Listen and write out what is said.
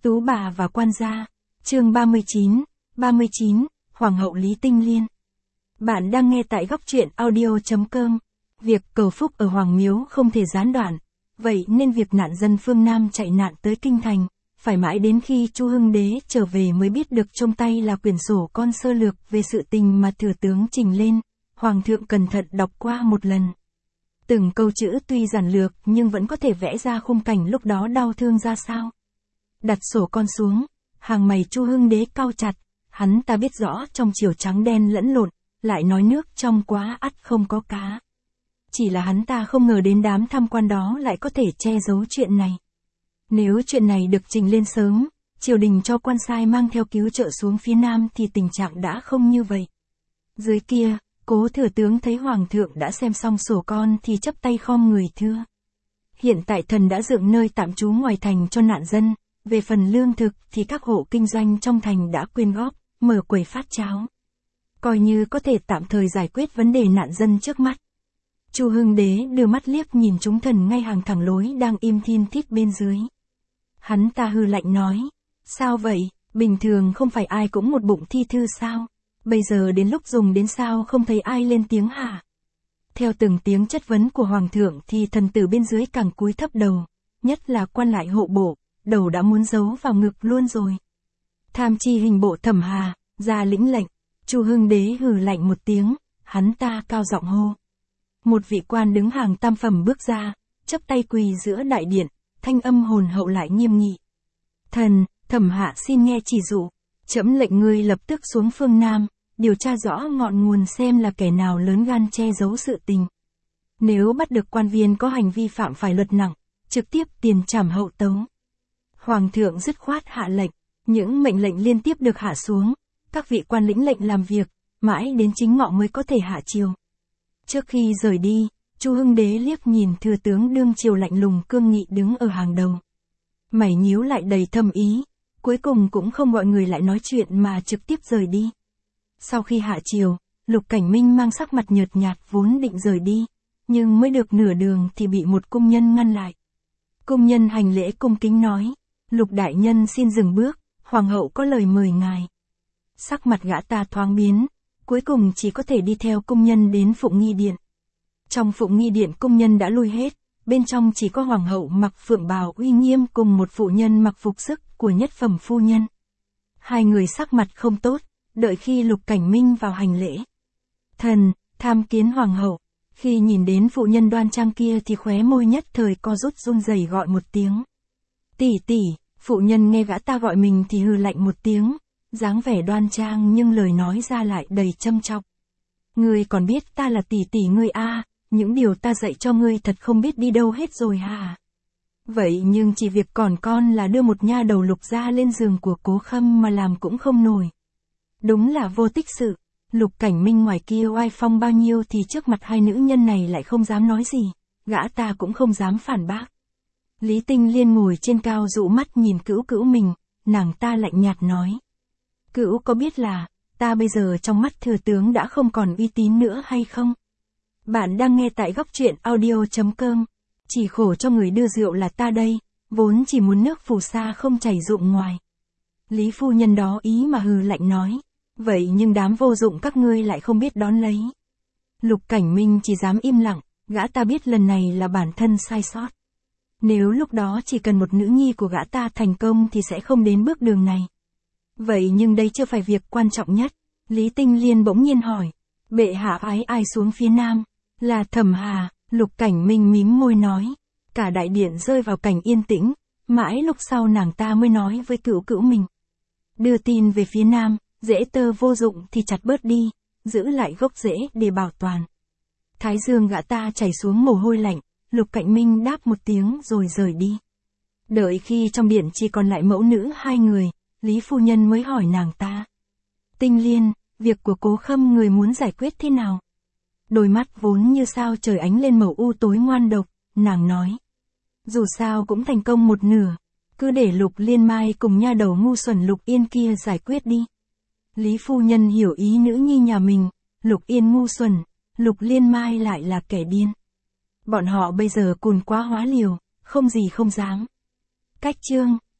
Tú bà và quan gia. Chương 39, Hoàng hậu Lý Tinh Liên. Bạn đang nghe tại góc truyện audio.com. Việc cầu phúc ở Hoàng Miếu không thể gián đoạn, vậy nên việc nạn dân phương Nam chạy nạn tới Kinh Thành, phải mãi đến khi Chu Hưng Đế trở về mới biết được trong tay là quyển sổ con sơ lược về sự tình mà thừa tướng trình lên. Hoàng thượng cẩn thận đọc qua một lần. Từng câu chữ tuy giản lược nhưng vẫn có thể vẽ ra khung cảnh lúc đó đau thương ra sao. Đặt sổ con xuống, hàng mày Chu Hưng Đế cau chặt, hắn ta biết rõ trong chiều trắng đen lẫn lộn, lại nói nước trong quá ắt không có cá. Chỉ là hắn ta không ngờ đến đám tham quan đó lại có thể che giấu chuyện này. Nếu chuyện này được trình lên sớm, triều đình cho quan sai mang theo cứu trợ xuống phía Nam thì tình trạng đã không như vậy. Dưới kia, Cố thừa tướng thấy Hoàng thượng đã xem xong sổ con thì chắp tay khom người thưa. Hiện tại thần đã dựng nơi tạm trú ngoài thành cho nạn dân, về phần lương thực thì các hộ kinh doanh trong thành đã quyên góp, mở quầy phát cháo. Coi như có thể tạm thời giải quyết vấn đề nạn dân trước mắt. Chu Hưng Đế đưa mắt liếc nhìn chúng thần ngay hàng thẳng lối đang im thin thít bên dưới. Hắn ta hừ lạnh nói, sao vậy, bình thường không phải ai cũng một bụng thi thư sao? Bây giờ đến lúc dùng đến sao không thấy ai lên tiếng hả? Theo từng tiếng chất vấn của Hoàng thượng thì thần tử bên dưới càng cúi thấp đầu, nhất là quan lại hộ bộ, đầu đã muốn giấu vào ngực luôn rồi. Tham chi hình bộ Thẩm Hà, ra lĩnh lệnh. Chu Hưng Đế hừ lạnh một tiếng, hắn ta cao giọng hô. Một vị quan đứng hàng tam phẩm bước ra, chắp tay quỳ giữa đại điện, thanh âm hồn hậu lại nghiêm nghị. Thẩm Hạ xin nghe chỉ dụ, trẫm lệnh ngươi lập tức xuống phương Nam, điều tra rõ ngọn nguồn xem là kẻ nào lớn gan che giấu sự tình. Nếu bắt được quan viên có hành vi phạm phải luật nặng, trực tiếp tiền trảm hậu tấu. Hoàng thượng dứt khoát hạ lệnh, những mệnh lệnh liên tiếp được hạ xuống, các vị quan lĩnh lệnh làm việc, mãi đến chính ngọ mới có thể hạ chiều. Trước khi rời đi, Chu Hưng Đế liếc nhìn thừa tướng đương triều lạnh lùng cương nghị đứng ở hàng đầu. Mày nhíu lại đầy thâm ý, cuối cùng cũng không gọi người lại nói chuyện mà trực tiếp rời đi. Sau khi hạ chiều, Lục Cảnh Minh mang sắc mặt nhợt nhạt vốn định rời đi, nhưng mới được nửa đường thì bị một cung nhân ngăn lại. Cung nhân hành lễ cung kính nói, Lục đại nhân xin dừng bước, hoàng hậu có lời mời ngài. Sắc mặt gã ta thoáng biến, cuối cùng chỉ có thể đi theo cung nhân đến Phụng Nghi Điện. Trong Phụng Nghi Điện cung nhân đã lui hết, bên trong chỉ có hoàng hậu mặc phượng bào uy nghiêm cùng một phụ nhân mặc phục sức của nhất phẩm phu nhân. Hai người sắc mặt không tốt, đợi khi Lục Cảnh Minh vào hành lễ. Tham kiến hoàng hậu, khi nhìn đến phụ nhân đoan trang kia thì khóe môi nhất thời co rút run rẩy gọi một tiếng. Tỷ, phụ nhân nghe gã ta gọi mình thì hừ lạnh một tiếng, dáng vẻ đoan trang nhưng lời nói ra lại đầy châm chọc. Ngươi còn biết ta là tỷ ngươi à, những điều ta dạy cho ngươi thật không biết đi đâu hết rồi hả? Vậy nhưng chỉ việc còn con là đưa một nha đầu Lục gia lên giường của Cố Khâm mà làm cũng không nổi. Đúng là vô tích sự, Lục Cảnh Minh ngoài kia oai phong bao nhiêu thì trước mặt hai nữ nhân này lại không dám nói gì, gã ta cũng không dám phản bác. Lý Tinh Liên ngồi trên cao dụ mắt nhìn Cữu mình, nàng ta lạnh nhạt nói. Cữu có biết là, ta bây giờ trong mắt thừa tướng đã không còn uy tín nữa hay không? Bạn đang nghe tại góc truyện audio.com. Chỉ khổ cho người đưa rượu là ta đây, vốn chỉ muốn nước phù sa không chảy rụng ngoài. Lý phu nhân đó ý mà hừ lạnh nói. Vậy nhưng đám vô dụng các ngươi lại không biết đón lấy. Lục Cảnh Minh chỉ dám im lặng, gã ta biết lần này là bản thân sai sót. Nếu lúc đó chỉ cần một nữ nhi của gã ta thành công thì sẽ không đến bước đường này. Vậy nhưng đây chưa phải việc quan trọng nhất. Lý Tinh Liên bỗng nhiên hỏi. Bệ hạ phái ai xuống phía Nam? Là Thẩm Hà. Lục Cảnh Minh mím môi nói. Cả đại điện rơi vào cảnh yên tĩnh. Mãi lúc sau nàng ta mới nói với Cữu mình. Đưa tin về phía Nam, rễ tơ vô dụng thì chặt bớt đi, giữ lại gốc rễ để bảo toàn. Thái dương gã ta chảy xuống mồ hôi lạnh, Lục Cảnh Minh đáp một tiếng rồi rời đi. Đợi khi trong điện chỉ còn lại mẫu nữ hai người, Lý phu nhân mới hỏi nàng ta. Tinh Liên, việc của Cố Khâm người muốn giải quyết thế nào? Đôi mắt vốn như sao trời ánh lên màu u tối ngoan độc, nàng nói. Dù sao cũng thành công một nửa, cứ để Lục Liên Mai cùng nha đầu ngu xuẩn Lục Yên kia giải quyết đi. Lý phu nhân hiểu ý nữ nhi nhà mình, Lục Yên ngu xuẩn, Lục Liên Mai lại là kẻ điên. Bọn họ bây giờ cùn quá hóa liều, không gì không dám. Cách chương